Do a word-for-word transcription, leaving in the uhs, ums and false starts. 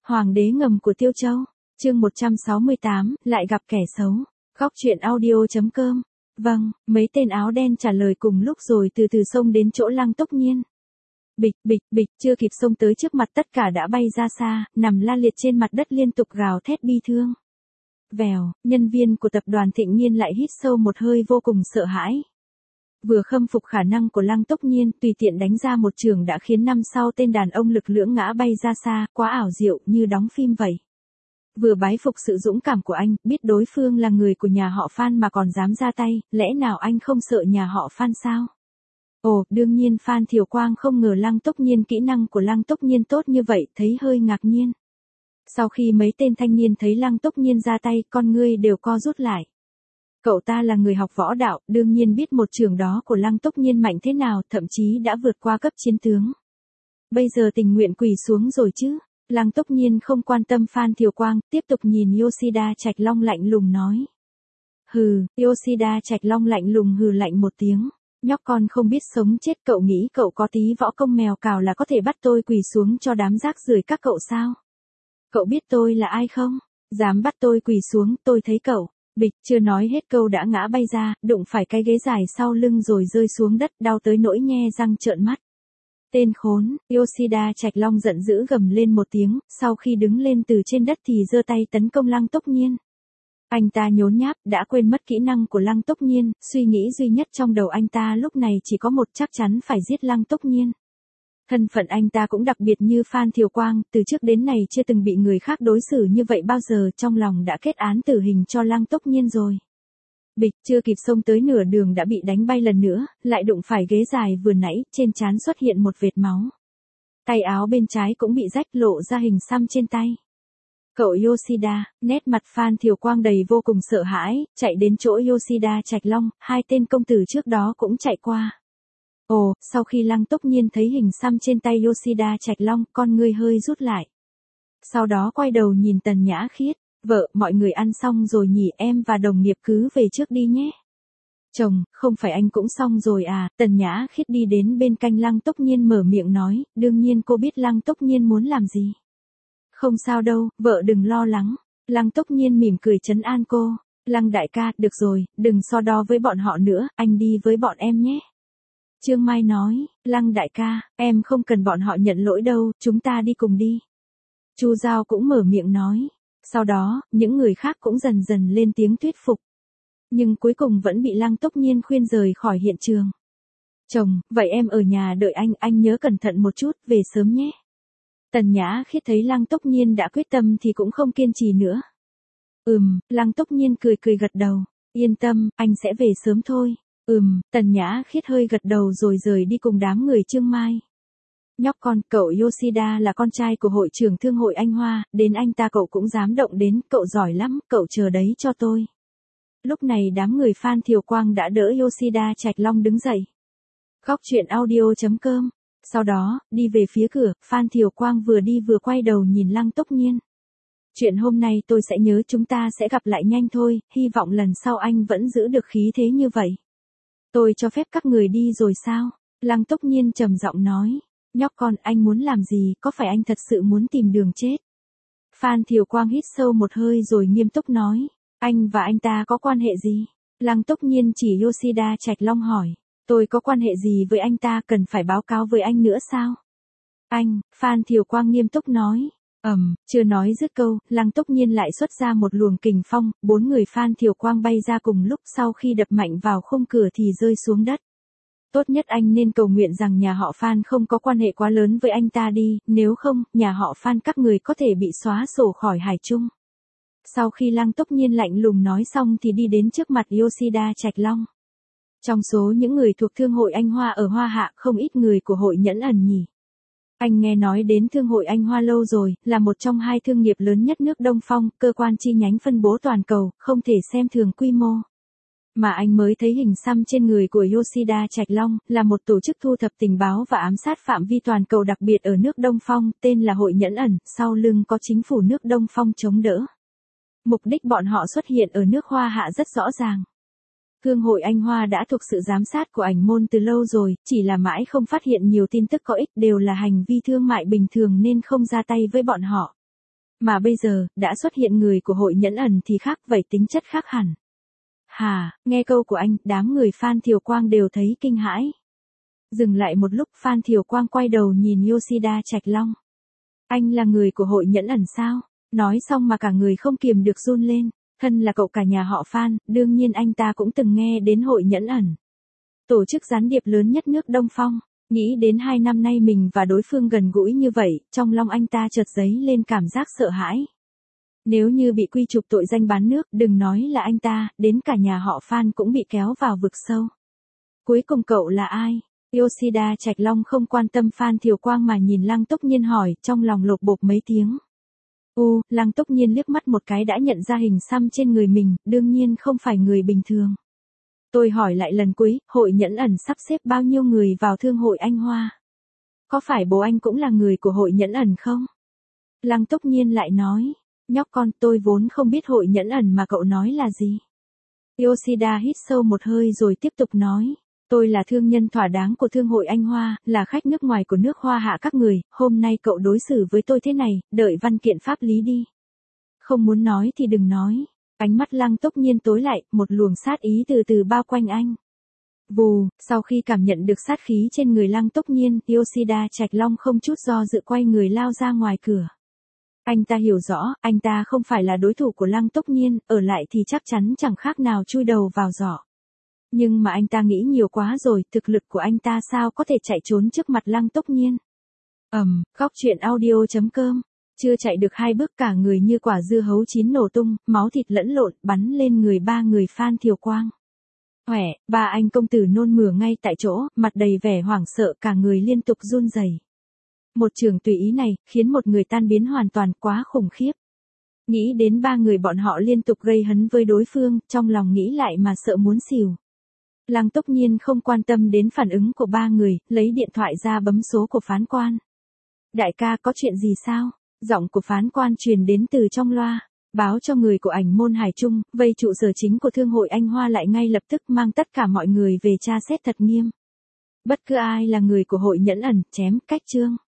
Hoàng đế ngầm của Tiêu Châu, chương một trăm sáu mươi tám, lại gặp kẻ xấu. Góc truyện audio chấm com. Vâng, mấy tên áo đen trả lời cùng lúc rồi từ từ xông đến chỗ Lăng Túc Nhiên. Bịch, bịch, bịch, chưa kịp xông tới trước mặt tất cả đã bay ra xa, nằm la liệt trên mặt đất liên tục gào thét bi thương. Vèo, nhân viên của tập đoàn Thịnh Nhiên lại hít sâu một hơi vô cùng sợ hãi. Vừa khâm phục khả năng của Lăng Túc Nhiên, tùy tiện đánh ra một trường đã khiến năm sau tên đàn ông lực lưỡng ngã bay ra xa, quá ảo diệu như đóng phim vậy. Vừa bái phục sự dũng cảm của anh, biết đối phương là người của nhà họ Phan mà còn dám ra tay, lẽ nào anh không sợ nhà họ Phan sao? Ồ, đương nhiên Phan Thiều Quang không ngờ Lăng Túc Nhiên kỹ năng của Lăng Túc Nhiên tốt như vậy, thấy hơi ngạc nhiên. Sau khi mấy tên thanh niên thấy Lăng Túc Nhiên ra tay, con ngươi đều co rút lại. Cậu ta là người học võ đạo, đương nhiên biết một trường đó của Lăng Túc Nhiên mạnh thế nào, thậm chí đã vượt qua cấp chiến tướng. Bây giờ tình nguyện quỳ xuống rồi chứ? Lăng Túc Nhiên không quan tâm Phan Thiều Quang, tiếp tục nhìn Yoshida Trạch Long lạnh lùng nói. Hừ, Yoshida Trạch Long lạnh lùng hừ lạnh một tiếng. Nhóc con không biết sống chết, cậu nghĩ cậu có tí võ công mèo cào là có thể bắt tôi quỳ xuống cho đám rác rưởi các cậu sao? Cậu biết tôi là ai không? Dám bắt tôi quỳ xuống, tôi thấy cậu. Bịch, chưa nói hết câu đã ngã bay ra, đụng phải cái ghế dài sau lưng rồi rơi xuống đất, đau tới nỗi nhe răng trợn mắt. Tên khốn, Yoshida Trạch Long giận dữ gầm lên một tiếng, sau khi đứng lên từ trên đất thì giơ tay tấn công Lăng Túc Nhiên. Anh ta nhốn nháp, đã quên mất kỹ năng của Lăng Túc Nhiên, suy nghĩ duy nhất trong đầu anh ta lúc này chỉ có một, chắc chắn phải giết Lăng Túc Nhiên. Thân phận anh ta cũng đặc biệt như Phan Thiều Quang, từ trước đến nay chưa từng bị người khác đối xử như vậy bao giờ, trong lòng đã kết án tử hình cho Lăng Túc Nhiên rồi. Bịch, chưa kịp xông tới nửa đường đã bị đánh bay lần nữa, lại đụng phải ghế dài vừa nãy, trên trán xuất hiện một vệt máu. Tay áo bên trái cũng bị rách, lộ ra hình xăm trên tay. Cậu Yoshida, nét mặt Phan Thiều Quang đầy vô cùng sợ hãi, chạy đến chỗ Yoshida Trạch Long, hai tên công tử trước đó cũng chạy qua. Ồ, sau khi Lăng Túc Nhiên thấy hình xăm trên tay Yoshida Trạch Long, con ngươi hơi rút lại. Sau đó quay đầu nhìn Tần Nhã Khiết, vợ, mọi người ăn xong rồi nhỉ, em và đồng nghiệp cứ về trước đi nhé. Chồng, không phải anh cũng xong rồi à? Tần Nhã Khiết đi đến bên cạnh Lăng Túc Nhiên mở miệng nói, đương nhiên cô biết Lăng Túc Nhiên muốn làm gì. Không sao đâu, vợ đừng lo lắng. Lăng Túc Nhiên mỉm cười trấn an cô. Lăng đại ca, được rồi, đừng so đo với bọn họ nữa, anh đi với bọn em nhé. Trương Mai nói, Lăng đại ca, em không cần bọn họ nhận lỗi đâu, chúng ta đi cùng đi. Chu Giao cũng mở miệng nói. Sau đó, những người khác cũng dần dần lên tiếng thuyết phục. Nhưng cuối cùng vẫn bị Lăng Túc Nhiên khuyên rời khỏi hiện trường. Chồng, vậy em ở nhà đợi anh, anh nhớ cẩn thận một chút, về sớm nhé. Tần Nhã Khiết thấy Lăng Túc Nhiên đã quyết tâm thì cũng không kiên trì nữa. Ừm, Lăng Túc Nhiên cười cười gật đầu. Yên tâm, anh sẽ về sớm thôi. Ừm, Tần Nhã Khiết hơi gật đầu rồi rời đi cùng đám người Trương Mai. Nhóc con, cậu Yoshida là con trai của hội trưởng thương hội Anh Hoa, đến anh ta cậu cũng dám động đến, cậu giỏi lắm, cậu chờ đấy cho tôi. Lúc này đám người Phan Thiều Quang đã đỡ Yoshida Trạch Long đứng dậy. Góc truyện audio chấm com. Sau đó, đi về phía cửa, Phan Thiều Quang vừa đi vừa quay đầu nhìn Lăng Túc Nhiên. Chuyện hôm nay tôi sẽ nhớ, chúng ta sẽ gặp lại nhanh thôi, hy vọng lần sau anh vẫn giữ được khí thế như vậy. Tôi cho phép các người đi rồi sao? Lăng Túc Nhiên trầm giọng nói. Nhóc con, anh muốn làm gì, có phải anh thật sự muốn tìm đường chết? Phan Thiều Quang hít sâu một hơi rồi nghiêm túc nói. Anh và anh ta có quan hệ gì? Lăng Túc Nhiên chỉ Yoshida Trạch Long hỏi. Tôi có quan hệ gì với anh ta, cần phải báo cáo với anh nữa sao? Anh, Phan Thiều Quang nghiêm túc nói. Ầm, um, chưa nói dứt câu, Lăng Túc Nhiên lại xuất ra một luồng kình phong, bốn người Phan Thiều Quang bay ra cùng lúc, sau khi đập mạnh vào khung cửa thì rơi xuống đất. Tốt nhất anh nên cầu nguyện rằng nhà họ Phan không có quan hệ quá lớn với anh ta đi, nếu không, nhà họ Phan các người có thể bị xóa sổ khỏi hải chung. Sau khi Lăng Túc Nhiên lạnh lùng nói xong thì đi đến trước mặt Yoshida Trạch Long. Trong số những người thuộc thương hội Anh Hoa ở Hoa Hạ, không ít người của hội Nhẫn Ẩn nhỉ. Anh nghe nói đến thương hội Anh Hoa lâu rồi, là một trong hai thương nghiệp lớn nhất nước Đông Phong, cơ quan chi nhánh phân bố toàn cầu, không thể xem thường quy mô. Mà anh mới thấy hình xăm trên người của Yoshida Trạch Long, là một tổ chức thu thập tình báo và ám sát phạm vi toàn cầu đặc biệt ở nước Đông Phong, tên là Hội Nhẫn Ẩn, sau lưng có chính phủ nước Đông Phong chống đỡ. Mục đích bọn họ xuất hiện ở nước Hoa Hạ rất rõ ràng. Thương hội Anh Hoa đã thuộc sự giám sát của ảnh môn từ lâu rồi, chỉ là mãi không phát hiện nhiều tin tức có ích, đều là hành vi thương mại bình thường nên không ra tay với bọn họ. Mà bây giờ, đã xuất hiện người của hội nhẫn ẩn thì khác, vậy tính chất khác hẳn. Hà, nghe câu của anh, đám người Phan Thiều Quang đều thấy kinh hãi. Dừng lại một lúc, Phan Thiều Quang quay đầu nhìn Yoshida Trạch Long. Anh là người của hội nhẫn ẩn sao? Nói xong mà cả người không kiềm được run lên. Thân là cậu cả nhà họ Phan, đương nhiên anh ta cũng từng nghe đến hội nhẫn ẩn. Tổ chức gián điệp lớn nhất nước Đông Phong. Nghĩ đến hai năm nay mình và đối phương gần gũi như vậy, trong lòng anh ta chợt dấy lên cảm giác sợ hãi. Nếu như bị quy chụp tội danh bán nước, đừng nói là anh ta, đến cả nhà họ Phan cũng bị kéo vào vực sâu. Cuối cùng cậu là ai? Yoshida Trạch Long không quan tâm Phan Thiều Quang mà nhìn Lăng Túc Nhiên hỏi, trong lòng lột bột mấy tiếng. U, Lăng Túc Nhiên liếc mắt một cái đã nhận ra hình xăm trên người mình, đương nhiên không phải người bình thường. Tôi hỏi lại lần cuối, hội nhẫn ẩn sắp xếp bao nhiêu người vào thương hội Anh Hoa? Có phải bố anh cũng là người của hội nhẫn ẩn không? Lăng Túc Nhiên lại nói, nhóc con, tôi vốn không biết hội nhẫn ẩn mà cậu nói là gì. Yoshida hít sâu một hơi rồi tiếp tục nói. Tôi là thương nhân thỏa đáng của thương hội Anh Hoa, là khách nước ngoài của nước Hoa hạ các người, hôm nay cậu đối xử với tôi thế này, đợi văn kiện pháp lý đi. Không muốn nói thì đừng nói. Ánh mắt Lăng Túc Nhiên tối lại, một luồng sát ý từ từ bao quanh anh. Vù, sau khi cảm nhận được sát khí trên người Lăng Túc Nhiên, Yoshida Trạch Long không chút do dự quay người lao ra ngoài cửa. Anh ta hiểu rõ, anh ta không phải là đối thủ của Lăng Túc Nhiên, ở lại thì chắc chắn chẳng khác nào chui đầu vào giỏ. Nhưng mà anh ta nghĩ nhiều quá rồi, thực lực của anh ta sao có thể chạy trốn trước mặt Lăng Túc Nhiên. Ầm, um, góc truyện audio chấm com. Chưa chạy được hai bước cả người như quả dưa hấu chín nổ tung, máu thịt lẫn lộn, bắn lên người ba người Phan Thiều Quang. Hoẻ, ba anh công tử nôn mửa ngay tại chỗ, mặt đầy vẻ hoảng sợ, cả người liên tục run rẩy. Một trường tùy ý này, khiến một người tan biến hoàn toàn, quá khủng khiếp. Nghĩ đến ba người bọn họ liên tục gây hấn với đối phương, trong lòng nghĩ lại mà sợ muốn xỉu. Lăng Túc Nhiên không quan tâm đến phản ứng của ba người, lấy điện thoại ra bấm số của phán quan. Đại ca, có chuyện gì sao? Giọng của phán quan truyền đến từ trong loa, báo cho người của ảnh môn Hải Trung, vây trụ sở chính của thương hội Anh Hoa lại ngay lập tức mang tất cả mọi người về tra xét thật nghiêm. Bất cứ ai là người của hội nhẫn ẩn, chém, cách trương.